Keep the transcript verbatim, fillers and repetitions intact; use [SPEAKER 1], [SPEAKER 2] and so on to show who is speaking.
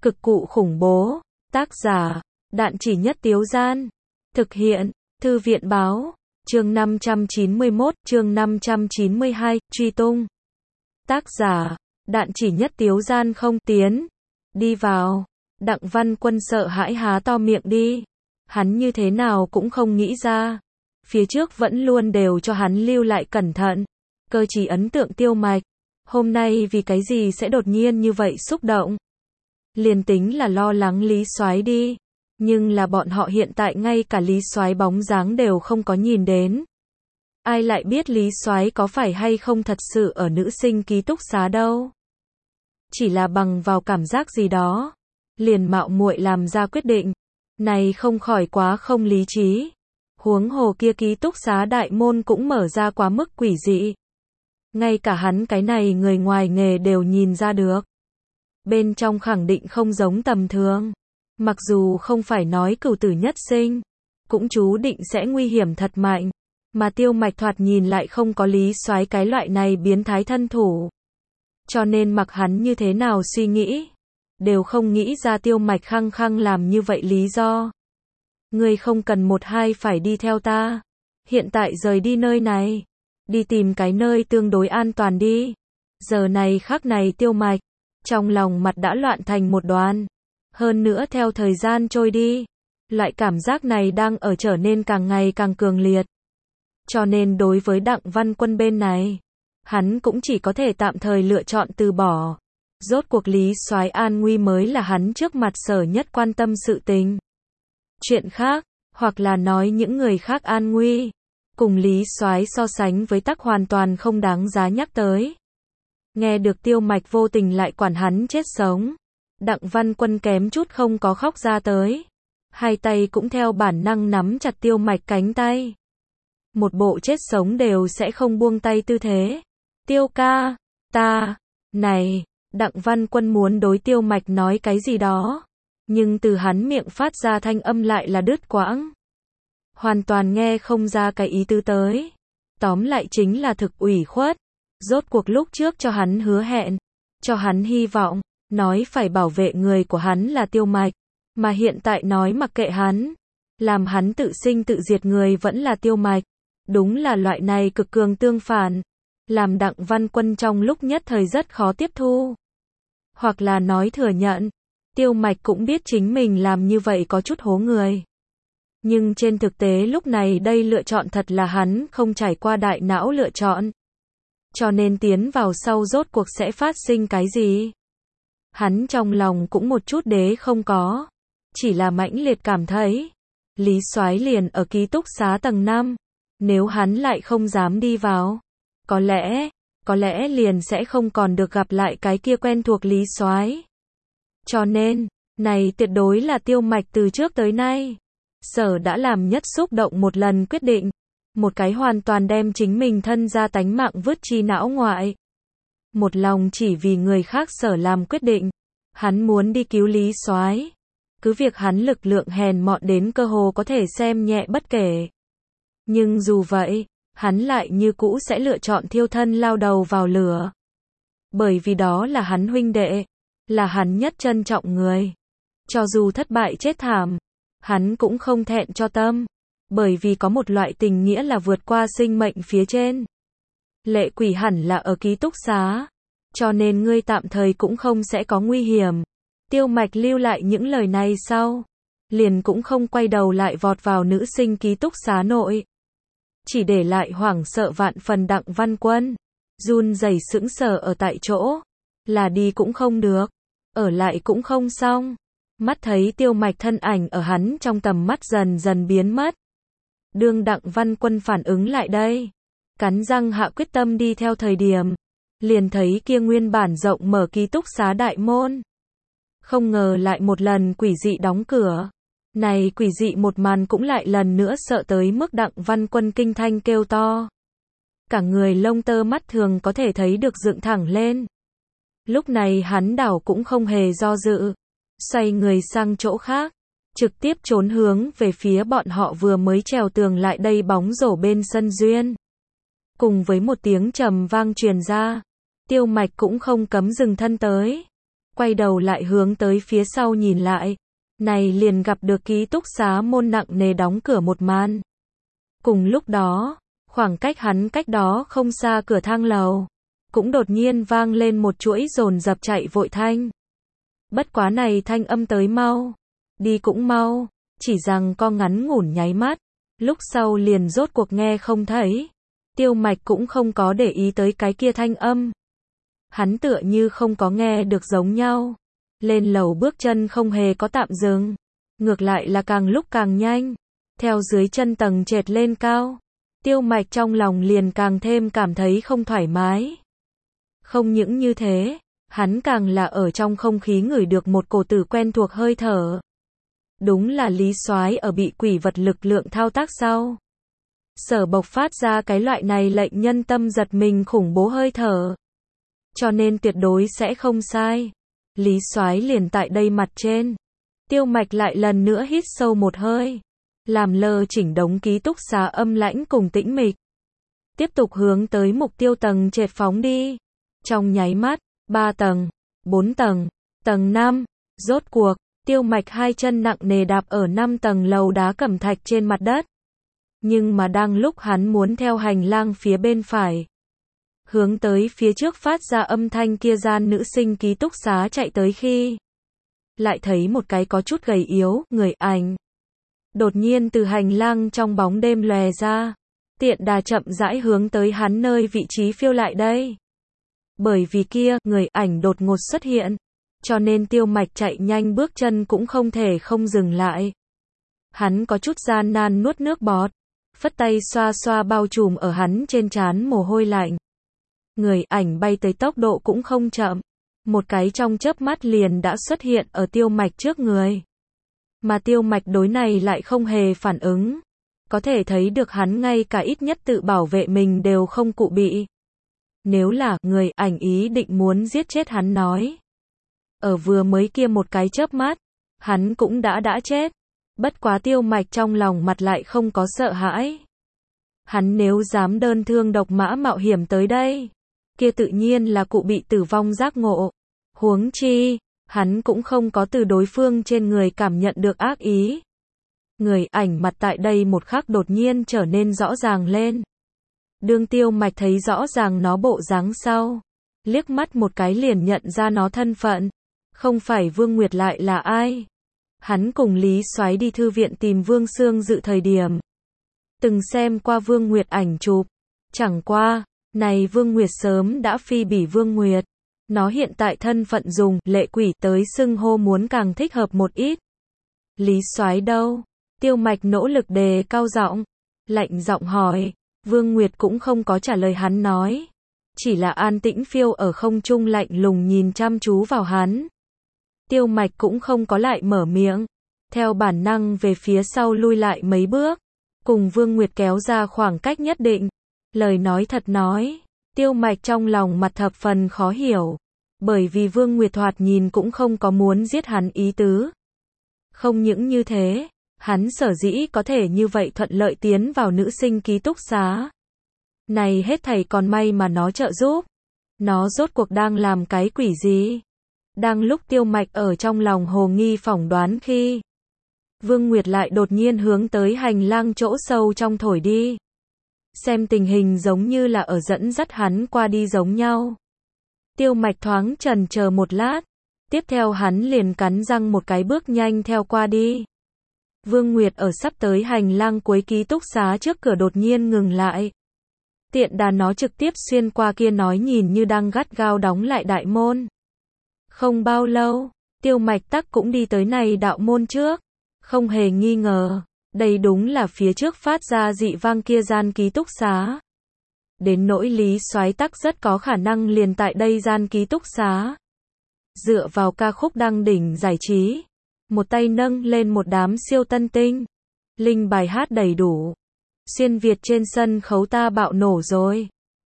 [SPEAKER 1] Cực cụ khủng bố. Tác giả, Đạn Chỉ Nhất Tiếu Gian. Thực hiện, Thư viện Báo. Chương năm trăm chín mươi mốt, chương năm trăm chín mươi hai, truy tung. Tác giả, Đạn Chỉ Nhất Tiếu Gian. Không tiến. Đi vào. Đặng Văn Quân sợ hãi há to miệng đi. Hắn như thế nào cũng không nghĩ ra. Phía trước vẫn luôn đều cho hắn lưu lại cẩn thận. Cơ chỉ ấn tượng Tiêu Mạch. Hôm nay vì cái gì sẽ đột nhiên như vậy xúc động. Liền tính là lo lắng Lý Soái đi. Nhưng là bọn họ hiện tại ngay cả Lý Soái bóng dáng đều không có nhìn đến. Ai lại biết Lý Soái có phải hay không thật sự ở nữ sinh ký túc xá đâu. Chỉ là bằng vào cảm giác gì đó. Liền mạo muội làm ra quyết định. Này không khỏi quá không lý trí. Huống hồ kia ký túc xá đại môn cũng mở ra quá mức quỷ dị. Ngay cả hắn cái này người ngoài nghề đều nhìn ra được. Bên trong khẳng định không giống tầm thường. Mặc dù không phải nói cửu tử nhất sinh, cũng chú định sẽ nguy hiểm thật mạnh. Mà Tiêu Mạch thoạt nhìn lại không có Lý Soái cái loại này biến thái thân thủ. Cho nên mặc hắn như thế nào suy nghĩ, đều không nghĩ ra Tiêu Mạch khăng khăng làm như vậy lý do. Ngươi không cần một hai phải đi theo ta. Hiện tại rời đi nơi này. Đi tìm cái nơi tương đối an toàn đi. Giờ này khắc này Tiêu Mạch, trong lòng mặt đã loạn thành một đoàn. Hơn nữa theo thời gian trôi đi, loại cảm giác này đang ở trở nên càng ngày càng cường liệt. Cho nên đối với Đặng Văn Quân bên này, hắn cũng chỉ có thể tạm thời lựa chọn từ bỏ. Rốt cuộc Lý Soái an nguy mới là hắn trước mặt sở nhất quan tâm sự tình. Chuyện khác, hoặc là nói những người khác an nguy, cùng Lý Soái so sánh với tắc hoàn toàn không đáng giá nhắc tới. Nghe được Tiêu Mạch vô tình lại quản hắn chết sống, Đặng Văn Quân kém chút không có khóc ra tới. Hai tay cũng theo bản năng nắm chặt Tiêu Mạch cánh tay. Một bộ chết sống đều sẽ không buông tay tư thế. Tiêu ca, ta, này, Đặng Văn Quân muốn đối Tiêu Mạch nói cái gì đó. Nhưng từ hắn miệng phát ra thanh âm lại là đứt quãng. Hoàn toàn nghe không ra cái ý tứ tới. Tóm lại chính là thực ủy khuất. Rốt cuộc lúc trước cho hắn hứa hẹn, cho hắn hy vọng, nói phải bảo vệ người của hắn là Tiêu Mạch. Mà hiện tại nói mặc kệ hắn, làm hắn tự sinh tự diệt người vẫn là Tiêu Mạch. Đúng là loại này cực cường tương phản. Làm Đặng Văn Quân trong lúc nhất thời rất khó tiếp thu. Hoặc là nói thừa nhận. Tiêu Mạch cũng biết chính mình làm như vậy có chút hố người. Nhưng trên thực tế lúc này đây lựa chọn thật là hắn không trải qua đại não lựa chọn. Cho nên tiến vào sau rốt cuộc sẽ phát sinh cái gì? Hắn trong lòng cũng một chút đế không có. Chỉ là mãnh liệt cảm thấy. Lý Soái liền ở ký túc xá tầng năm. Nếu hắn lại không dám đi vào. Có lẽ, có lẽ liền sẽ không còn được gặp lại cái kia quen thuộc Lý Soái. Cho nên, này tuyệt đối là Tiêu Mạch từ trước tới nay. Sở đã làm nhất xúc động một lần quyết định. Một cái hoàn toàn đem chính mình thân ra tánh mạng vứt chi não ngoại. Một lòng chỉ vì người khác sở làm quyết định. Hắn muốn đi cứu Lý Soái. Cứ việc hắn lực lượng hèn mọn đến cơ hồ có thể xem nhẹ bất kể. Nhưng dù vậy, hắn lại như cũ sẽ lựa chọn thiêu thân lao đầu vào lửa. Bởi vì đó là hắn huynh đệ. Là hắn nhất trân trọng người. Cho dù thất bại chết thảm, hắn cũng không thẹn cho tâm. Bởi vì có một loại tình nghĩa là vượt qua sinh mệnh phía trên. Lệ quỷ hẳn là ở ký túc xá. Cho nên ngươi tạm thời cũng không sẽ có nguy hiểm. Tiêu Mạch lưu lại những lời này sau. Liền cũng không quay đầu lại vọt vào nữ sinh ký túc xá nội. Chỉ để lại hoảng sợ vạn phần Đặng Văn Quân. Run rẩy sững sờ ở tại chỗ. Là đi cũng không được. Ở lại cũng không xong. Mắt thấy Tiêu Mạch thân ảnh ở hắn trong tầm mắt dần dần biến mất. Đương Đặng Văn Quân phản ứng lại đây. Cắn răng hạ quyết tâm đi theo thời điểm. Liền thấy kia nguyên bản rộng mở ký túc xá đại môn. Không ngờ lại một lần quỷ dị đóng cửa. Này quỷ dị một màn cũng lại lần nữa sợ tới mức Đặng Văn Quân kinh thanh kêu to. Cả người lông tơ mắt thường có thể thấy được dựng thẳng lên. Lúc này hắn đảo cũng không hề do dự. Xoay người sang chỗ khác. Trực tiếp trốn hướng về phía bọn họ vừa mới trèo tường lại đây bóng rổ bên sân duyên. Cùng với một tiếng trầm vang truyền ra. Tiêu Mạch cũng không cấm dừng thân tới. quay đầu lại hướng tới phía sau nhìn lại, này liền gặp được ký túc xá môn nặng nề đóng cửa một màn. Cùng lúc đó, khoảng cách hắn cách đó không xa cửa thang lầu, cũng đột nhiên vang lên một chuỗi dồn dập chạy vội thanh. Bất quá này thanh âm tới mau, đi cũng mau, chỉ rằng co ngắn ngủn nháy mắt, lúc sau liền rốt cuộc nghe không thấy. Tiêu Mạch cũng không có để ý tới cái kia thanh âm. Hắn tựa như không có nghe được giống nhau. Lên lầu bước chân không hề có tạm dừng, ngược lại là càng lúc càng nhanh. Theo dưới chân tầng trệt lên cao, Tiêu Mạch trong lòng liền càng thêm cảm thấy không thoải mái. Không những như thế, hắn càng là ở trong không khí ngửi được một cổ tử quen thuộc hơi thở. Đúng là Lý Soái ở bị quỷ vật lực lượng thao tác sau, sở bộc phát ra cái loại này lệnh nhân tâm giật mình khủng bố hơi thở. Cho nên tuyệt đối sẽ không sai. Lý Soái liền tại đây mặt trên. Tiêu Mạch lại lần nữa hít sâu một hơi, làm lơ chỉnh đống ký túc xá âm lãnh cùng tĩnh mịch, tiếp tục hướng tới mục tiêu tầng trệt phóng đi. Trong nháy mắt, ba tầng, bốn tầng, tầng năm, rốt cuộc, Tiêu Mạch hai chân nặng nề đạp ở năm tầng lầu đá cẩm thạch trên mặt đất. Nhưng mà đang lúc hắn muốn theo hành lang phía bên phải, hướng tới phía trước phát ra âm thanh kia gian nữ sinh ký túc xá chạy tới khi, lại thấy một cái có chút gầy yếu, người ảnh. Đột nhiên từ hành lang trong bóng đêm lòe ra, tiện đà chậm rãi hướng tới hắn nơi vị trí phiêu lại đây. Bởi vì kia, người ảnh đột ngột xuất hiện, cho nên Tiêu Mạch chạy nhanh bước chân cũng không thể không dừng lại. Hắn có chút gian nan nuốt nước bọt, phất tay xoa xoa bao trùm ở hắn trên trán mồ hôi lạnh. Người ảnh bay tới tốc độ cũng không chậm, một cái trong chớp mắt liền đã xuất hiện ở Tiêu Mạch trước người. Mà Tiêu Mạch đối này lại không hề phản ứng, có thể thấy được hắn ngay cả ít nhất tự bảo vệ mình đều không cụ bị. Nếu là người ảnh ý định muốn giết chết hắn nói, ở vừa mới kia một cái chớp mắt, hắn cũng đã đã chết. Bất quá Tiêu Mạch trong lòng mặt lại không có sợ hãi. Hắn nếu dám đơn thương độc mã mạo hiểm tới đây, kia tự nhiên là cụ bị tử vong giác ngộ. Huống chi, hắn cũng không có từ đối phương trên người cảm nhận được ác ý. Người ảnh mặt tại đây một khắc đột nhiên trở nên rõ ràng lên. Đương Tiêu Mạch thấy rõ ràng nó bộ dáng sau, liếc mắt một cái liền nhận ra nó thân phận. Không phải Vương Nguyệt lại là ai? Hắn cùng Lý Soái đi thư viện tìm Vương Sương Dự thời điểm, từng xem qua Vương Nguyệt ảnh chụp. Chẳng qua, này Vương Nguyệt sớm đã phi bỉ Vương Nguyệt. Nó hiện tại thân phận dùng lệ quỷ tới xưng hô muốn càng thích hợp một ít. Lý Soái đâu? Tiêu Mạch nỗ lực đề cao giọng, lạnh giọng hỏi. Vương Nguyệt cũng không có trả lời hắn nói, chỉ là an tĩnh phiêu ở không trung lạnh lùng nhìn chăm chú vào hắn. Tiêu Mạch cũng không có lại mở miệng, theo bản năng về phía sau lui lại mấy bước, cùng Vương Nguyệt kéo ra khoảng cách nhất định. Lời nói thật nói, Tiêu Mạch trong lòng mặt thập phần khó hiểu, bởi vì Vương Nguyệt thoạt nhìn cũng không có muốn giết hắn ý tứ. Không những như thế, hắn sở dĩ có thể như vậy thuận lợi tiến vào nữ sinh ký túc xá. Này hết thảy còn may mà nó trợ giúp. Nó rốt cuộc đang làm cái quỷ gì? Đang lúc Tiêu Mạch ở trong lòng hồ nghi phỏng đoán khi, Vương Nguyệt lại đột nhiên hướng tới hành lang chỗ sâu trong thổi đi. Xem tình hình giống như là ở dẫn dắt hắn qua đi giống nhau. Tiêu Mạch thoáng chần chờ một lát, tiếp theo hắn liền cắn răng một cái bước nhanh theo qua đi. Vương Nguyệt ở sắp tới hành lang cuối ký túc xá trước cửa đột nhiên ngừng lại. Tiện đà nó trực tiếp xuyên qua kia nói nhìn như đang gắt gao đóng lại đại môn. Không bao lâu, Tiêu Mạch tắc cũng đi tới này đạo môn trước. Không hề nghi ngờ, đây đúng là phía trước phát ra dị vang kia gian ký túc xá. Đến nỗi Lý Soái tắc rất có khả năng liền tại đây gian ký túc xá. Dựa vào ca khúc đăng đỉnh giải trí, một tay nâng lên một đám siêu tân tinh. Linh bài hát đầy đủ. Xuyên Việt trên sân khấu ta bạo nổ rồi.